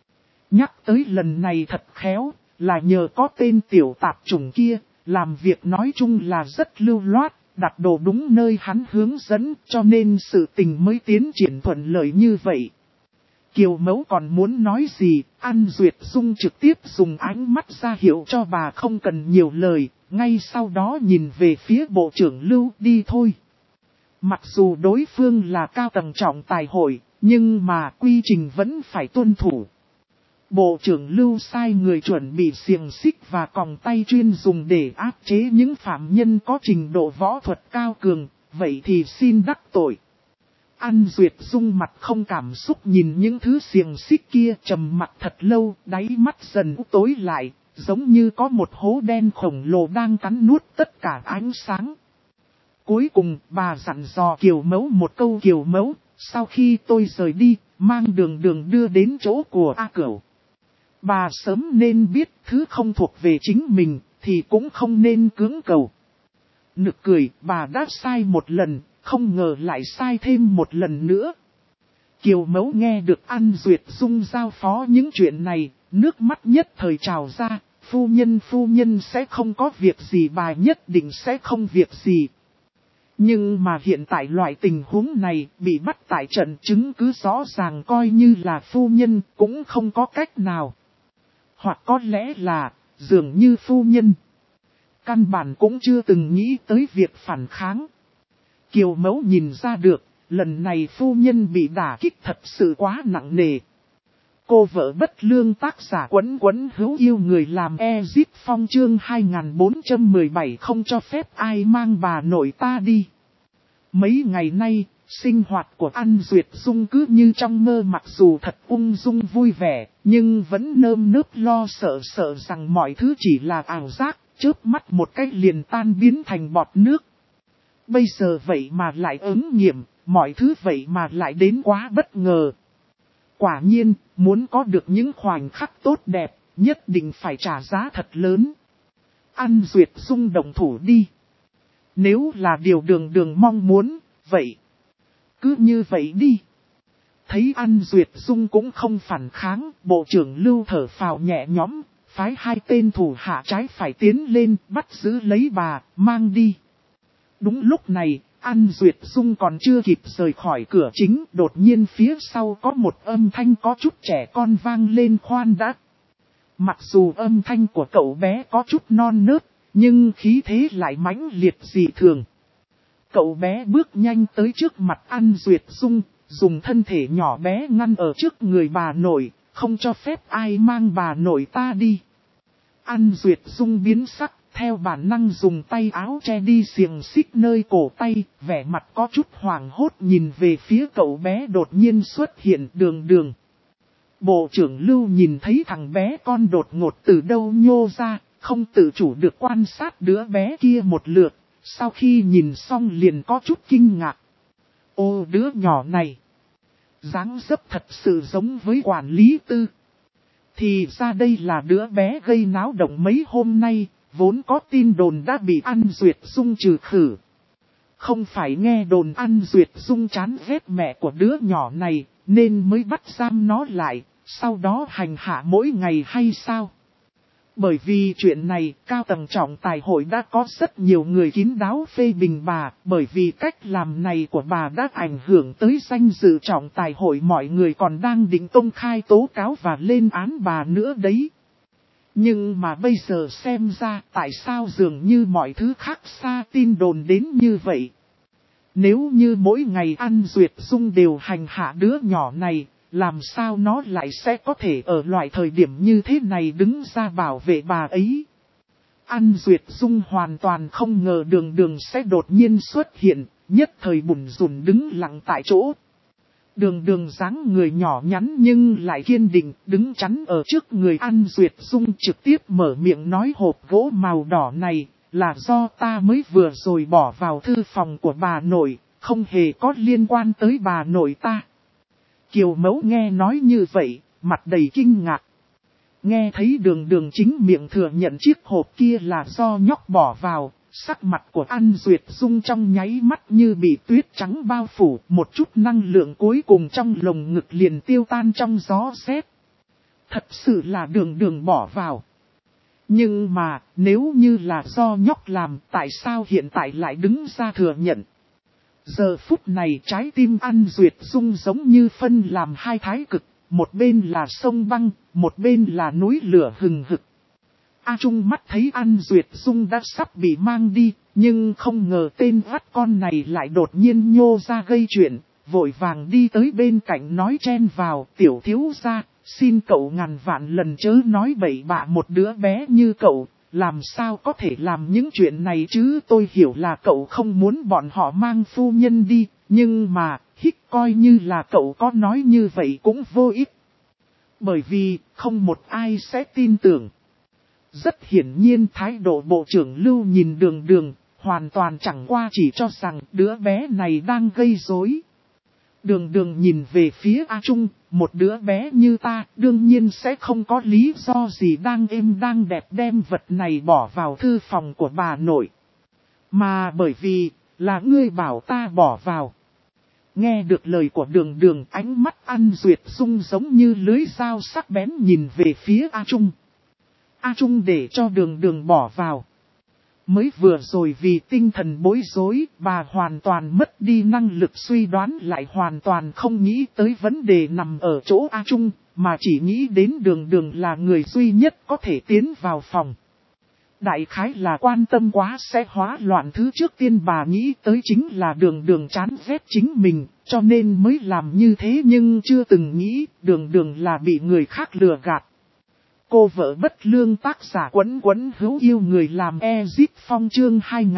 Nhắc tới lần này thật khéo, là nhờ có tên tiểu tạp chủng kia, làm việc nói chung là rất lưu loát, đặt đồ đúng nơi hắn hướng dẫn, cho nên sự tình mới tiến triển thuận lợi như vậy. Kiều Mẫu còn muốn nói gì, An Duyệt Dung trực tiếp dùng ánh mắt ra hiệu cho bà không cần nhiều lời, ngay sau đó nhìn về phía Bộ trưởng Lưu, đi thôi. Mặc dù đối phương là cao tầng trọng tài hội, nhưng mà quy trình vẫn phải tuân thủ. Bộ trưởng Lưu sai người chuẩn bị xiềng xích và còng tay chuyên dùng để áp chế những phạm nhân có trình độ võ thuật cao cường, vậy thì xin đắc tội. An Duyệt Dung mặt không cảm xúc nhìn những thứ xiềng xích kia, trầm mặt thật lâu, đáy mắt dần tối lại, giống như có một hố đen khổng lồ đang cắn nuốt tất cả ánh sáng. Cuối cùng, bà dặn dò Kiều Mẫu một câu, Kiều Mẫu, sau khi tôi rời đi, mang đường đưa đến chỗ của A Cửu. Bà sớm nên biết thứ không thuộc về chính mình, thì cũng không nên cưỡng cầu. Nực cười, bà đã sai một lần, không ngờ lại sai thêm một lần nữa. Kiều Mẫu nghe được An Duyệt Dung giao phó những chuyện này, nước mắt nhất thời trào ra, phu nhân sẽ không có việc gì, bà nhất định sẽ không việc gì. Nhưng mà hiện tại loại tình huống này bị bắt tại trận, chứng cứ rõ ràng, coi như là phu nhân cũng không có cách nào. Hoặc có lẽ là, dường như phu nhân căn bản cũng chưa từng nghĩ tới việc phản kháng. Kiều Mẫu nhìn ra được, lần này phu nhân bị đả kích thật sự quá nặng nề. Cô vợ bất lương, tác giả Quấn hữu yêu người làm Ezip Phong, chương 2417, không cho phép ai mang bà nội ta đi. Mấy ngày nay, sinh hoạt của An Duyệt Dung cứ như trong mơ, mặc dù thật ung dung vui vẻ, nhưng vẫn nơm nớp lo sợ rằng mọi thứ chỉ là ảo giác, chớp mắt một cái liền tan biến thành bọt nước. Bây giờ vậy mà lại ứng nghiệm, mọi thứ vậy mà lại đến quá bất ngờ. Quả nhiên, muốn có được những khoảnh khắc tốt đẹp, nhất định phải trả giá thật lớn. An Duyệt Dung động thủ đi. Nếu là điều đường mong muốn, vậy cứ như vậy đi. Thấy An Duyệt Dung cũng không phản kháng, Bộ trưởng Lưu thở phào nhẹ nhõm, phái hai tên thủ hạ trái phải tiến lên, bắt giữ lấy bà, mang đi. Đúng lúc này, An Duyệt Dung còn chưa kịp rời khỏi cửa chính, đột nhiên phía sau có một âm thanh có chút trẻ con vang lên, khoan đã. Mặc dù âm thanh của cậu bé có chút non nớt, nhưng khí thế lại mãnh liệt dị thường. Cậu bé bước nhanh tới trước mặt An Duyệt Dung, dùng thân thể nhỏ bé ngăn ở trước người bà nội, không cho phép ai mang bà nội ta đi. An Duyệt Dung biến sắc, theo bản năng dùng tay áo che đi xiềng xích nơi cổ tay, vẻ mặt có chút hoảng hốt nhìn về phía cậu bé đột nhiên xuất hiện. Đường. Bộ trưởng Lưu nhìn thấy thằng bé con đột ngột từ đâu nhô ra, không tự chủ được quan sát đứa bé kia một lượt, sau khi nhìn xong liền có chút kinh ngạc. Ô đứa nhỏ này, dáng dấp thật sự giống với quản lý Tư. Thì ra đây là đứa bé gây náo động mấy hôm nay, vốn có tin đồn đã bị An Duyệt Dung trừ khử. Không phải nghe đồn An Duyệt Dung chán ghét mẹ của đứa nhỏ này, nên mới bắt giam nó lại, sau đó hành hạ mỗi ngày hay sao? Bởi vì chuyện này, cao tầng trọng tài hội đã có rất nhiều người kín đáo phê bình bà, bởi vì cách làm này của bà đã ảnh hưởng tới danh dự trọng tài hội, mọi người còn đang định công khai tố cáo và lên án bà nữa đấy. Nhưng mà bây giờ xem ra tại sao dường như mọi thứ khác xa tin đồn đến như vậy. Nếu như mỗi ngày An Duyệt Dung đều hành hạ đứa nhỏ này, làm sao nó lại sẽ có thể ở loại thời điểm như thế này đứng ra bảo vệ bà ấy. An Duyệt Dung hoàn toàn không ngờ Đường Đường sẽ đột nhiên xuất hiện, nhất thời bủn rủn đứng lặng tại chỗ. Đường Đường dáng người nhỏ nhắn nhưng lại kiên định, đứng chắn ở trước người An Duyệt Dung, trực tiếp mở miệng nói hộp gỗ màu đỏ này là do ta mới vừa rồi bỏ vào thư phòng của bà nội, không hề có liên quan tới bà nội ta. Kiều Mẫu nghe nói như vậy, mặt đầy kinh ngạc. Nghe thấy Đường Đường chính miệng thừa nhận chiếc hộp kia là do nhóc bỏ vào, sắc mặt của An Duyệt Dung trong nháy mắt như bị tuyết trắng bao phủ, một chút năng lượng cuối cùng trong lồng ngực liền tiêu tan trong gió rét. Thật sự là Đường Đường bỏ vào. Nhưng mà, nếu như là do nhóc làm, tại sao hiện tại lại đứng ra thừa nhận? Giờ phút này trái tim An Duyệt Dung giống như phân làm hai thái cực, một bên là sông băng, một bên là núi lửa hừng hực. A Trung mắt thấy An Duyệt Dung đã sắp bị mang đi, nhưng không ngờ tên vắt con này lại đột nhiên nhô ra gây chuyện, vội vàng đi tới bên cạnh nói chen vào, tiểu thiếu gia, xin cậu ngàn vạn lần chớ nói bậy bạ, một đứa bé như cậu, làm sao có thể làm những chuyện này chứ. Tôi hiểu là cậu không muốn bọn họ mang phu nhân đi, nhưng mà, coi như là cậu có nói như vậy cũng vô ích. Bởi vì, không một ai sẽ tin tưởng. Rất hiển nhiên thái độ Bộ trưởng Lưu nhìn Đường Đường, hoàn toàn chẳng qua chỉ cho rằng đứa bé này đang gây rối. Đường Đường nhìn về phía A Trung, một đứa bé như ta đương nhiên sẽ không có lý do gì đang êm đang đẹp đem vật này bỏ vào thư phòng của bà nội. Mà bởi vì, là ngươi bảo ta bỏ vào. Nghe được lời của Đường Đường, ánh mắt An Duyệt Dung giống như lưới dao sắc bén nhìn về phía A Trung. A Trung để cho Đường Đường bỏ vào. Mới vừa rồi vì tinh thần bối rối, bà hoàn toàn mất đi năng lực suy đoán, lại hoàn toàn không nghĩ tới vấn đề nằm ở chỗ A Trung, mà chỉ nghĩ đến Đường Đường là người duy nhất có thể tiến vào phòng. Đại khái là quan tâm quá sẽ hóa loạn, thứ trước tiên bà nghĩ tới chính là Đường Đường chán ghét chính mình, cho nên mới làm như thế, nhưng chưa từng nghĩ Đường Đường là bị người khác lừa gạt. Cô vợ bất lương, tác giả Quấn Quấn hữu yêu người làm Ezip Phong, chương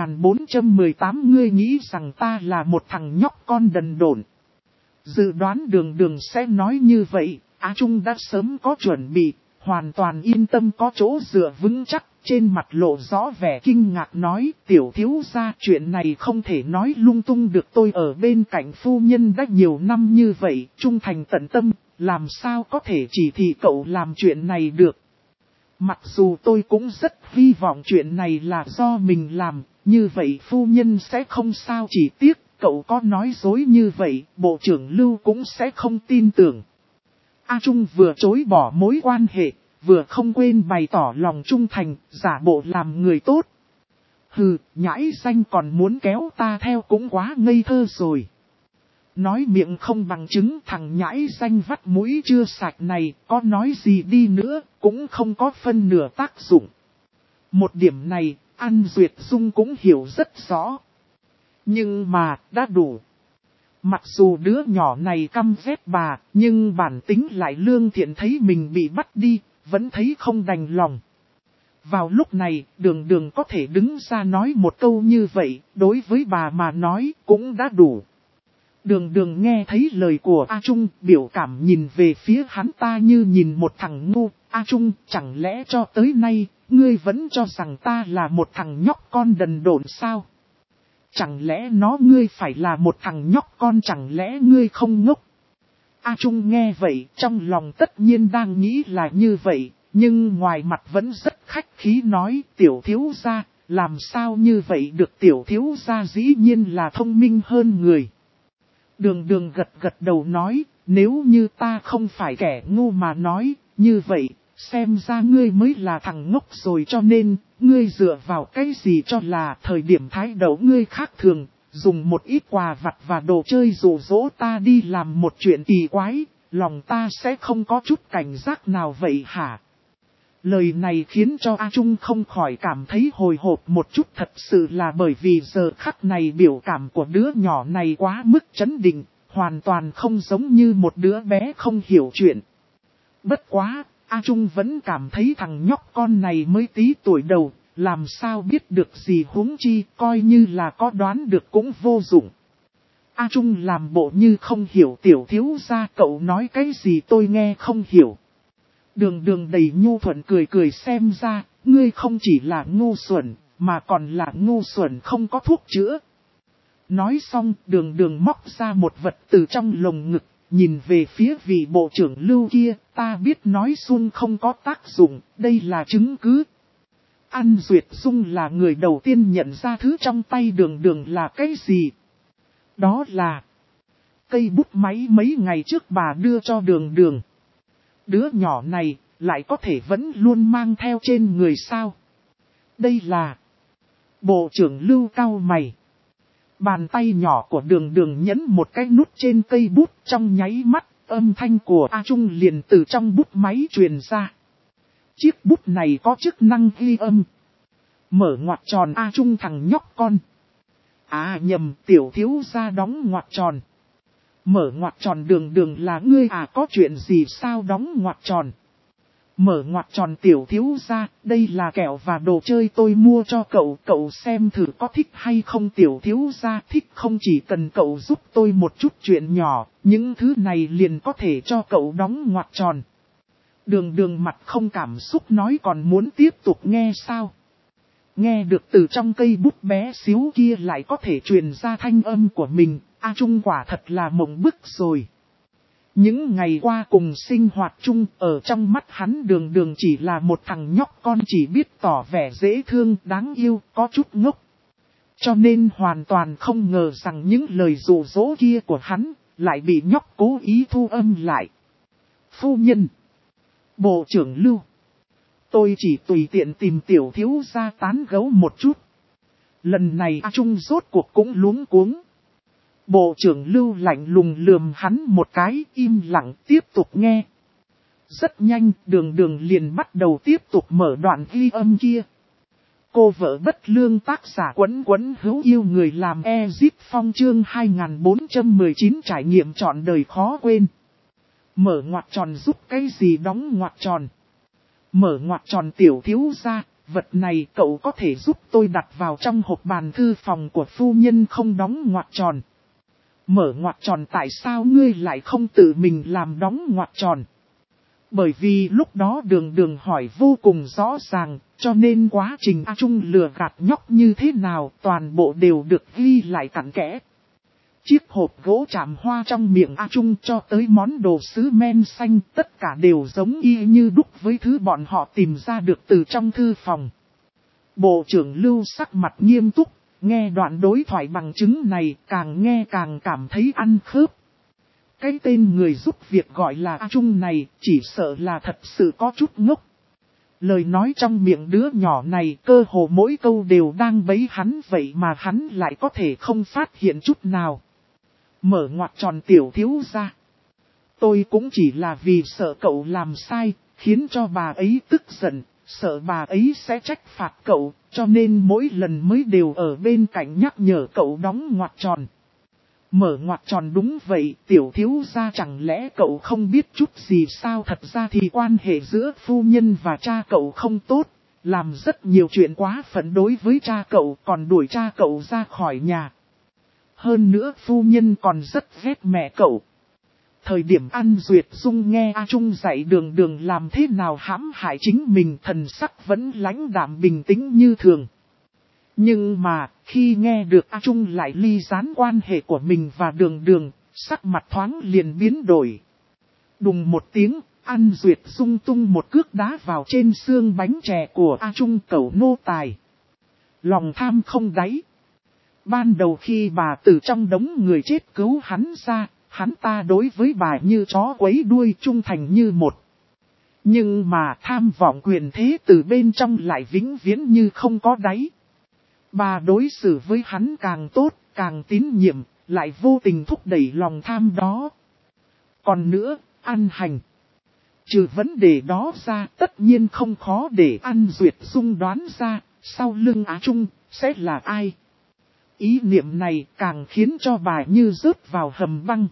2418. Ngươi nghĩ rằng ta là một thằng nhóc con đần độn. Dự đoán Đường Đường sẽ nói như vậy, Á Trung đã sớm có chuẩn bị, hoàn toàn yên tâm có chỗ dựa vững chắc, trên mặt lộ rõ vẻ kinh ngạc nói, tiểu thiếu gia, chuyện này không thể nói lung tung được, tôi ở bên cạnh phu nhân đã nhiều năm như vậy, trung thành tận tâm, làm sao có thể chỉ thị cậu làm chuyện này được. Mặc dù tôi cũng rất hy vọng chuyện này là do mình làm, như vậy phu nhân sẽ không sao, chỉ tiếc cậu có nói dối như vậy, Bộ trưởng Lưu cũng sẽ không tin tưởng. A Trung vừa chối bỏ mối quan hệ, vừa không quên bày tỏ lòng trung thành, giả bộ làm người tốt. Hừ, nhãi danh còn muốn kéo ta theo cũng quá ngây thơ rồi. Nói miệng không bằng chứng, thằng nhãi danh vắt mũi chưa sạch này, có nói gì đi nữa, cũng không có phân nửa tác dụng. Một điểm này, An Duyệt Dung cũng hiểu rất rõ. Nhưng mà, đã đủ. Mặc dù đứa nhỏ này căm ghét bà, nhưng bản tính lại lương thiện, thấy mình bị bắt đi, vẫn thấy không đành lòng. Vào lúc này, Đường Đường có thể đứng ra nói một câu như vậy, đối với bà mà nói cũng đã đủ. Đường Đường nghe thấy lời của A Trung, biểu cảm nhìn về phía hắn ta như nhìn một thằng ngu. A Trung, chẳng lẽ cho tới nay, ngươi vẫn cho rằng ta là một thằng nhóc con đần độn sao? Chẳng lẽ ngươi phải là một thằng nhóc con, chẳng lẽ ngươi không ngốc? A Trung nghe vậy, trong lòng tất nhiên đang nghĩ là như vậy, nhưng ngoài mặt vẫn rất khách khí nói, tiểu thiếu gia, làm sao như vậy được, tiểu thiếu gia dĩ nhiên là thông minh hơn người. Đường Đường gật gật đầu nói, nếu như ta không phải kẻ ngu mà nói, như vậy, xem ra ngươi mới là thằng ngốc rồi, cho nên, ngươi dựa vào cái gì cho là thời điểm thái độ ngươi khác thường, dùng một ít quà vặt và đồ chơi dụ dỗ ta đi làm một chuyện kỳ quái, lòng ta sẽ không có chút cảnh giác nào vậy hả? Lời này khiến cho A Trung không khỏi cảm thấy hồi hộp một chút, thật sự là bởi vì giờ khắc này biểu cảm của đứa nhỏ này quá mức chấn định, hoàn toàn không giống như một đứa bé không hiểu chuyện. Bất quá, A Trung vẫn cảm thấy thằng nhóc con này mới tí tuổi đầu, làm sao biết được gì, huống chi, coi như là có đoán được cũng vô dụng. A Trung làm bộ như không hiểu, tiểu thiếu gia cậu nói cái gì tôi nghe không hiểu. Đường Đường đầy nhu thuận cười cười, xem ra, ngươi không chỉ là ngu xuẩn, mà còn là ngu xuẩn không có thuốc chữa. Nói xong, Đường Đường móc ra một vật từ trong lồng ngực, nhìn về phía vị bộ trưởng Lưu kia, ta biết nói suông không có tác dụng, đây là chứng cứ. An Duyệt Dung là người đầu tiên nhận ra thứ trong tay Đường Đường là cái gì. Đó là cây bút máy mấy ngày trước bà đưa cho Đường Đường. Đứa nhỏ này lại có thể vẫn luôn mang theo trên người sao? Đây là... Bộ trưởng Lưu cau mày. Bàn tay nhỏ của Đường Đường nhấn một cái nút trên cây bút, trong nháy mắt, âm thanh của A Trung liền từ trong bút máy truyền ra. Chiếc bút này có chức năng ghi âm. Mở ngoặc tròn, A Trung thằng nhóc con. À nhầm, tiểu thiếu gia đóng ngoặc tròn. Mở ngoặc tròn, Đường Đường là ngươi à, có chuyện gì sao đóng ngoặc tròn? Mở ngoặc tròn, tiểu thiếu gia, đây là kẹo và đồ chơi tôi mua cho cậu, cậu xem thử có thích hay không. Tiểu thiếu gia thích, không chỉ cần cậu giúp tôi một chút chuyện nhỏ, những thứ này liền có thể cho cậu đóng ngoặc tròn. Đường Đường mặt không cảm xúc nói, còn muốn tiếp tục nghe sao? Nghe được từ trong cây bút bé xíu kia lại có thể truyền ra thanh âm của mình, A Trung quả thật là mộng bức rồi. Những ngày qua cùng sinh hoạt chung, ở trong mắt hắn Đường Đường chỉ là một thằng nhóc con chỉ biết tỏ vẻ dễ thương, đáng yêu, có chút ngốc. Cho nên hoàn toàn không ngờ rằng những lời dụ dỗ kia của hắn lại bị nhóc cố ý thu âm lại. Phu nhân, bộ trưởng Lưu, tôi chỉ tùy tiện tìm tiểu thiếu gia tán gẫu một chút. Lần này A Trung rốt cuộc cũng luống cuống. Bộ trưởng Lưu lạnh lùng lườm hắn một cái, im lặng tiếp tục nghe. Rất nhanh, Đường Đường liền bắt đầu tiếp tục mở đoạn ghi âm kia. Cô vợ bất lương, tác giả Quấn Quấn hữu yêu người làm Ezip Phong, chương 2419 trải nghiệm trọn đời khó quên. Mở ngoặc tròn giúp cái gì đóng ngoặc tròn? Mở ngoặc tròn, tiểu thiếu gia, vật này cậu có thể giúp tôi đặt vào trong hộp bàn thư phòng của phu nhân không đóng ngoặc tròn. Mở ngoặc tròn, tại sao ngươi lại không tự mình làm đóng ngoặc tròn? Bởi vì lúc đó Đường Đường hỏi vô cùng rõ ràng, cho nên quá trình A Trung lừa gạt nhóc như thế nào toàn bộ đều được ghi lại cặn kẽ. Chiếc hộp gỗ chạm hoa trong miệng A Trung cho tới món đồ sứ men xanh, tất cả đều giống y như đúc với thứ bọn họ tìm ra được từ trong thư phòng. Bộ trưởng Lưu sắc mặt nghiêm túc, nghe đoạn đối thoại bằng chứng này càng nghe càng cảm thấy ăn khớp. Cái tên người giúp việc gọi là A Trung này chỉ sợ là thật sự có chút ngốc. Lời nói trong miệng đứa nhỏ này cơ hồ mỗi câu đều đang bấy hắn, vậy mà hắn lại có thể không phát hiện chút nào. Mở ngoặc tròn, tiểu thiếu gia, tôi cũng chỉ là vì sợ cậu làm sai, khiến cho bà ấy tức giận, sợ bà ấy sẽ trách phạt cậu, cho nên mỗi lần mới đều ở bên cạnh nhắc nhở cậu đóng ngoặc tròn. Mở ngoặc tròn, đúng vậy, tiểu thiếu gia, chẳng lẽ cậu không biết chút gì sao? Thật ra thì quan hệ giữa phu nhân và cha cậu không tốt, làm rất nhiều chuyện quá phận đối với cha cậu, còn đuổi cha cậu ra khỏi nhà. Hơn nữa phu nhân còn rất ghét mẹ cậu. Thời điểm An Duyệt Dung nghe A Trung dạy Đường Đường làm thế nào hãm hại chính mình, thần sắc vẫn lãnh đạm bình tĩnh như thường. Nhưng mà, khi nghe được A Trung lại ly gián quan hệ của mình và Đường Đường, sắc mặt thoáng liền biến đổi. Đùng một tiếng, An Duyệt Dung tung một cước đá vào trên xương bánh chè của A Trung, cẩu nô tài. Lòng tham không đáy. Ban đầu khi bà từ trong đống người chết cứu hắn ra, hắn ta đối với bà như chó quấy đuôi, trung thành như một. Nhưng mà tham vọng quyền thế từ bên trong lại vĩnh viễn như không có đáy. Bà đối xử với hắn càng tốt, càng tín nhiệm, lại vô tình thúc đẩy lòng tham đó. Còn nữa, An Hành. Trừ vấn đề đó ra, tất nhiên không khó để An Duyệt Dung đoán ra, sau lưng Á Trung, sẽ là ai. Ý niệm này càng khiến cho bà như rớt vào hầm băng.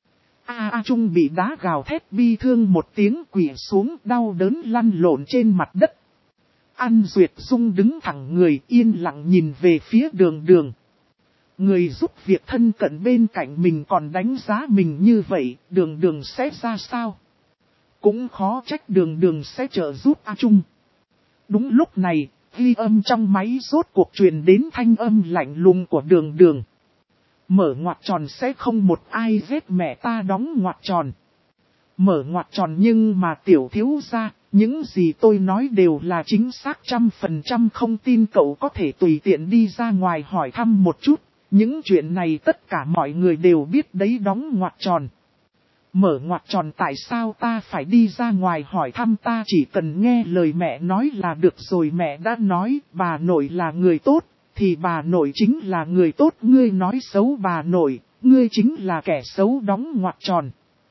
A Trung bị đá gào thét bi thương một tiếng, quỳ xuống đau đớn lăn lộn trên mặt đất. An Duyệt Dung đứng thẳng người, yên lặng nhìn về phía Đường Đường. Người giúp việc thân cận bên cạnh mình còn đánh giá mình như vậy, Đường Đường sẽ ra sao? Cũng khó trách Đường Đường sẽ trợ giúp A Trung. Đúng lúc này, ghi âm trong máy rốt cuộc truyền đến thanh âm lạnh lùng của Đường Đường. Mở ngoặc tròn sẽ không một ai ghét mẹ ta, đóng ngoặc tròn. Mở ngoặc tròn nhưng mà tiểu thiếu gia, những gì tôi nói đều là chính xác 100%, không tin cậu có thể tùy tiện đi ra ngoài hỏi thăm một chút. Những chuyện này tất cả mọi người đều biết đấy, đóng ngoặc tròn. Mở ngoặc tròn, tại sao ta phải đi ra ngoài hỏi thăm, ta chỉ cần nghe lời mẹ nói là được rồi. Mẹ đã nói bà nội là người tốt, thì bà nội chính là người tốt. Ngươi nói xấu bà nội, ngươi chính là kẻ xấu, đóng ngoặc tròn.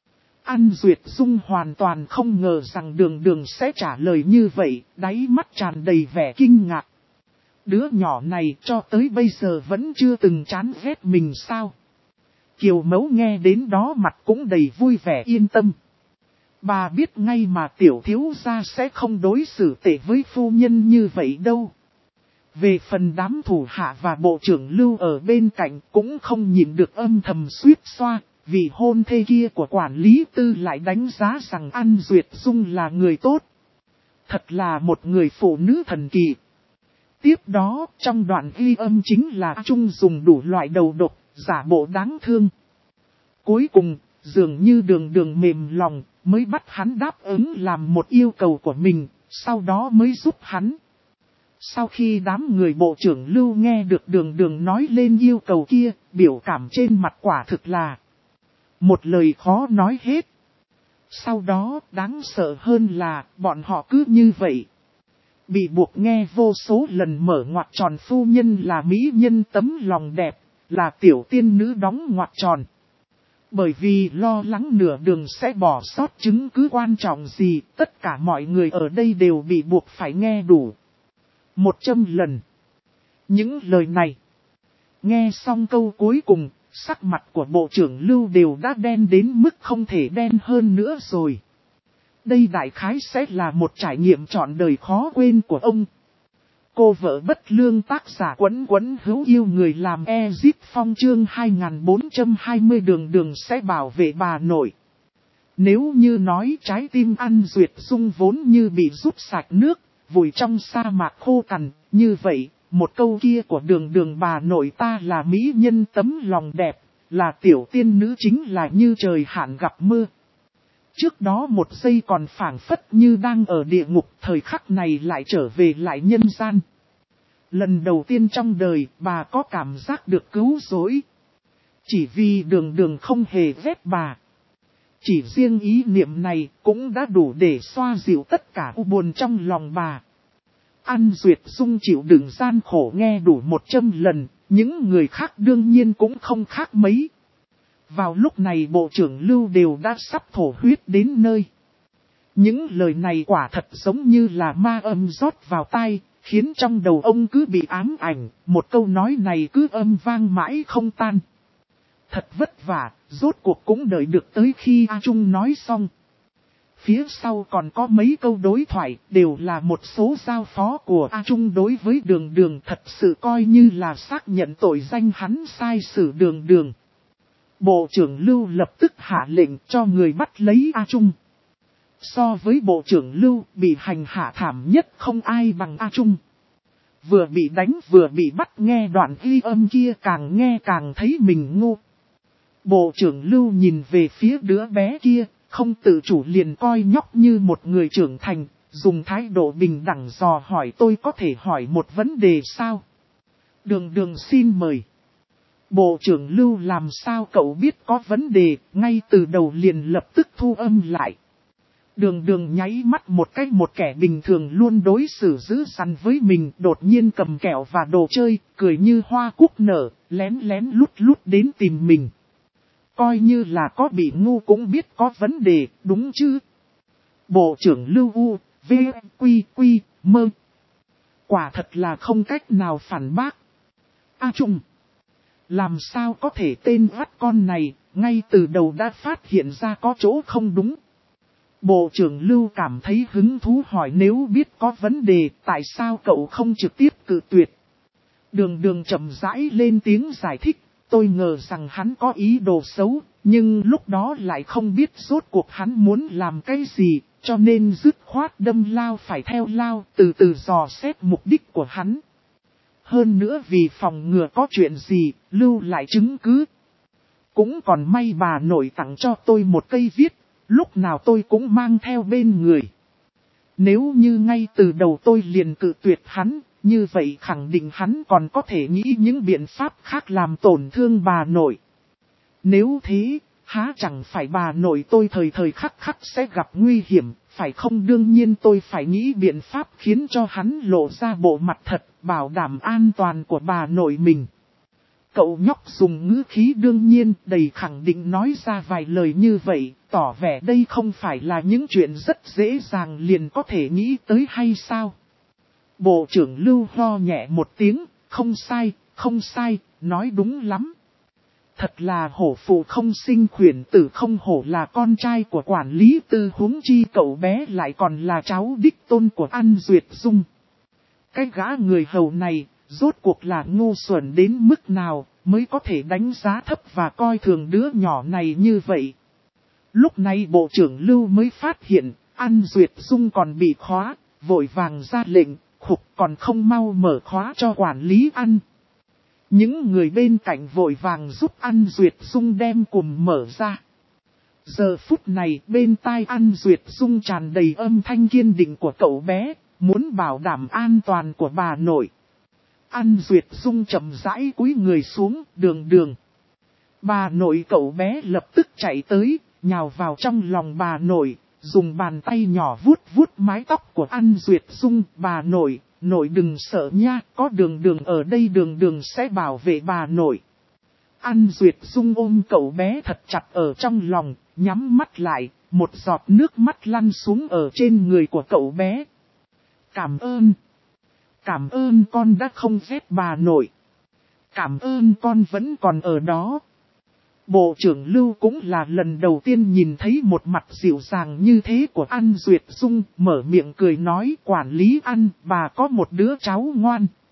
An Duyệt Dung hoàn toàn không ngờ rằng Đường Đường sẽ trả lời như vậy, đáy mắt tràn đầy vẻ kinh ngạc. Đứa nhỏ này cho tới bây giờ vẫn chưa từng chán ghét mình sao? Kiều Mẫu nghe đến đó mặt cũng đầy vui vẻ yên tâm. Bà biết ngay mà tiểu thiếu gia sẽ không đối xử tệ với phu nhân như vậy đâu. Về phần đám thủ hạ và bộ trưởng Lưu ở bên cạnh cũng không nhìn được âm thầm suýt xoa, vì hôn thê kia của quản lý tư lại đánh giá rằng An Duyệt Dung là người tốt. Thật là một người phụ nữ thần kỳ. Tiếp đó, trong đoạn ghi âm chính là Trung dùng đủ loại đầu độc, giả bộ đáng thương. Cuối cùng, dường như Đường Đường mềm lòng, mới bắt hắn đáp ứng làm một yêu cầu của mình, sau đó mới giúp hắn. Sau khi đám người bộ trưởng Lưu nghe được Đường Đường nói lên yêu cầu kia, biểu cảm trên mặt quả thực là một lời khó nói hết. Sau đó, đáng sợ hơn là, bọn họ cứ như vậy. Bị buộc nghe vô số lần mở ngoặc tròn phu nhân là mỹ nhân tấm lòng đẹp, là tiểu tiên nữ đóng ngoặc tròn. Bởi vì lo lắng nửa đường sẽ bỏ sót chứng cứ quan trọng gì, tất cả mọi người ở đây đều bị buộc phải nghe đủ 100 lần. Những lời này, nghe xong câu cuối cùng, sắc mặt của bộ trưởng Lưu đều đã đen đến mức không thể đen hơn nữa rồi. Đây đại khái sẽ là một trải nghiệm trọn đời khó quên của ông. Cô vợ bất lương, tác giả Quấn Quấn hữu yêu, người làm Ezip Phong, chương 2420. Đường Đường sẽ bảo vệ bà nội. Nếu như nói trái tim An Duyệt Dung vốn như bị rút sạch nước, vùi trong sa mạc khô cằn, như vậy, một câu kia của Đường Đường, bà nội ta là mỹ nhân tấm lòng đẹp, là tiểu tiên nữ, chính là như trời hạn gặp mưa. Trước đó một giây còn phảng phất như đang ở địa ngục, thời khắc này lại trở về lại nhân gian. Lần đầu tiên trong đời, bà có cảm giác được cứu rỗi. Chỉ vì Đường Đường không hề ghét bà. Chỉ riêng ý niệm này cũng đã đủ để xoa dịu tất cả u buồn trong lòng bà. An Duyệt Dung chịu đựng gian khổ nghe đủ 100 lần, những người khác đương nhiên cũng không khác mấy. Vào lúc này bộ trưởng Lưu đều đã sắp thổ huyết đến nơi. Những lời này quả thật giống như là ma âm rót vào tai, khiến trong đầu ông cứ bị ám ảnh, một câu nói này cứ âm vang mãi không tan. Thật vất vả, rốt cuộc cũng đợi được tới khi A Trung nói xong. Phía sau còn có mấy câu đối thoại, đều là một số giao phó của A Trung đối với Đường Đường, thật sự coi như là xác nhận tội danh hắn sai xử Đường Đường. Bộ trưởng Lưu lập tức hạ lệnh cho người bắt lấy A Trung. So với bộ trưởng Lưu, bị hành hạ thảm nhất không ai bằng A Trung. Vừa bị đánh vừa bị bắt, nghe đoạn ghi âm kia càng nghe càng thấy mình ngu. Bộ trưởng Lưu nhìn về phía đứa bé kia, không tự chủ liền coi nhóc như một người trưởng thành, dùng thái độ bình đẳng dò hỏi tôi có thể hỏi một vấn đề sao? Đường Đường xin mời. Bộ trưởng Lưu làm sao cậu biết có vấn đề, ngay từ đầu liền lập tức thu âm lại. Đường Đường nháy mắt một cách một kẻ bình thường luôn đối xử dữ dằn với mình, đột nhiên cầm kẹo và đồ chơi, cười như hoa cúc nở, lén lén lút lút đến tìm mình. Coi như là có bị ngu cũng biết có vấn đề, đúng chứ? Bộ trưởng Lưu U, V, Quy, Quy, Mơ. Quả thật là không cách nào phản bác. A Trung. Làm sao có thể tên vắt con này, ngay từ đầu đã phát hiện ra có chỗ không đúng. Bộ trưởng Lưu cảm thấy hứng thú hỏi nếu biết có vấn đề, tại sao cậu không trực tiếp cự tuyệt. Đường Đường chậm rãi lên tiếng giải thích, tôi ngờ rằng hắn có ý đồ xấu, nhưng lúc đó lại không biết rốt cuộc hắn muốn làm cái gì, cho nên dứt khoát đâm lao phải theo lao, từ từ dò xét mục đích của hắn. Hơn nữa vì phòng ngừa có chuyện gì, lưu lại chứng cứ. Cũng còn may bà nội tặng cho tôi một cây viết, lúc nào tôi cũng mang theo bên người. Nếu như ngay từ đầu tôi liền cự tuyệt hắn, như vậy khẳng định hắn còn có thể nghĩ những biện pháp khác làm tổn thương bà nội. Nếu thế, há chẳng phải bà nội tôi thời thời khắc khắc sẽ gặp nguy hiểm, phải không? Đương nhiên tôi phải nghĩ biện pháp khiến cho hắn lộ ra bộ mặt thật, bảo đảm an toàn của bà nội mình. Cậu nhóc dùng ngữ khí đương nhiên đầy khẳng định nói ra vài lời như vậy, tỏ vẻ đây không phải là những chuyện rất dễ dàng liền có thể nghĩ tới hay sao? Bộ trưởng Lưu ho nhẹ một tiếng, không sai, nói đúng lắm. Thật là hổ phụ không sinh khuyển tử, không hổ là con trai của quản lý Tư, huống chi cậu bé lại còn là cháu đích tôn của An Duyệt Dung. Cái gã người hầu này, rốt cuộc là ngu xuẩn đến mức nào, mới có thể đánh giá thấp và coi thường đứa nhỏ này như vậy. Lúc này bộ trưởng Lưu mới phát hiện, An Duyệt Dung còn bị khóa, vội vàng ra lệnh, khục còn không mau mở khóa cho quản lý An. Những người bên cạnh vội vàng giúp An Duyệt Dung đem cùm mở ra. Giờ phút này bên tai An Duyệt Dung tràn đầy âm thanh kiên định của cậu bé, muốn bảo đảm an toàn của bà nội. An Duyệt Dung chậm rãi cúi người xuống, Đường Đường. Bà nội cậu bé lập tức chạy tới, nhào vào trong lòng bà nội, dùng bàn tay nhỏ vuốt vuốt mái tóc của An Duyệt Dung. Bà nội, nội đừng sợ nha, có Đường Đường ở đây, Đường Đường sẽ bảo vệ bà nội. An Duyệt Dung ôm cậu bé thật chặt ở trong lòng, nhắm mắt lại, một giọt nước mắt lăn xuống ở trên người của cậu bé. Cảm ơn con đã không ghét bà nội. Cảm ơn con vẫn còn ở đó. Bộ trưởng Lưu cũng là lần đầu tiên nhìn thấy một mặt dịu dàng như thế của An Duyệt Dung, mở miệng cười nói quản lý An, bà có một đứa cháu ngoan.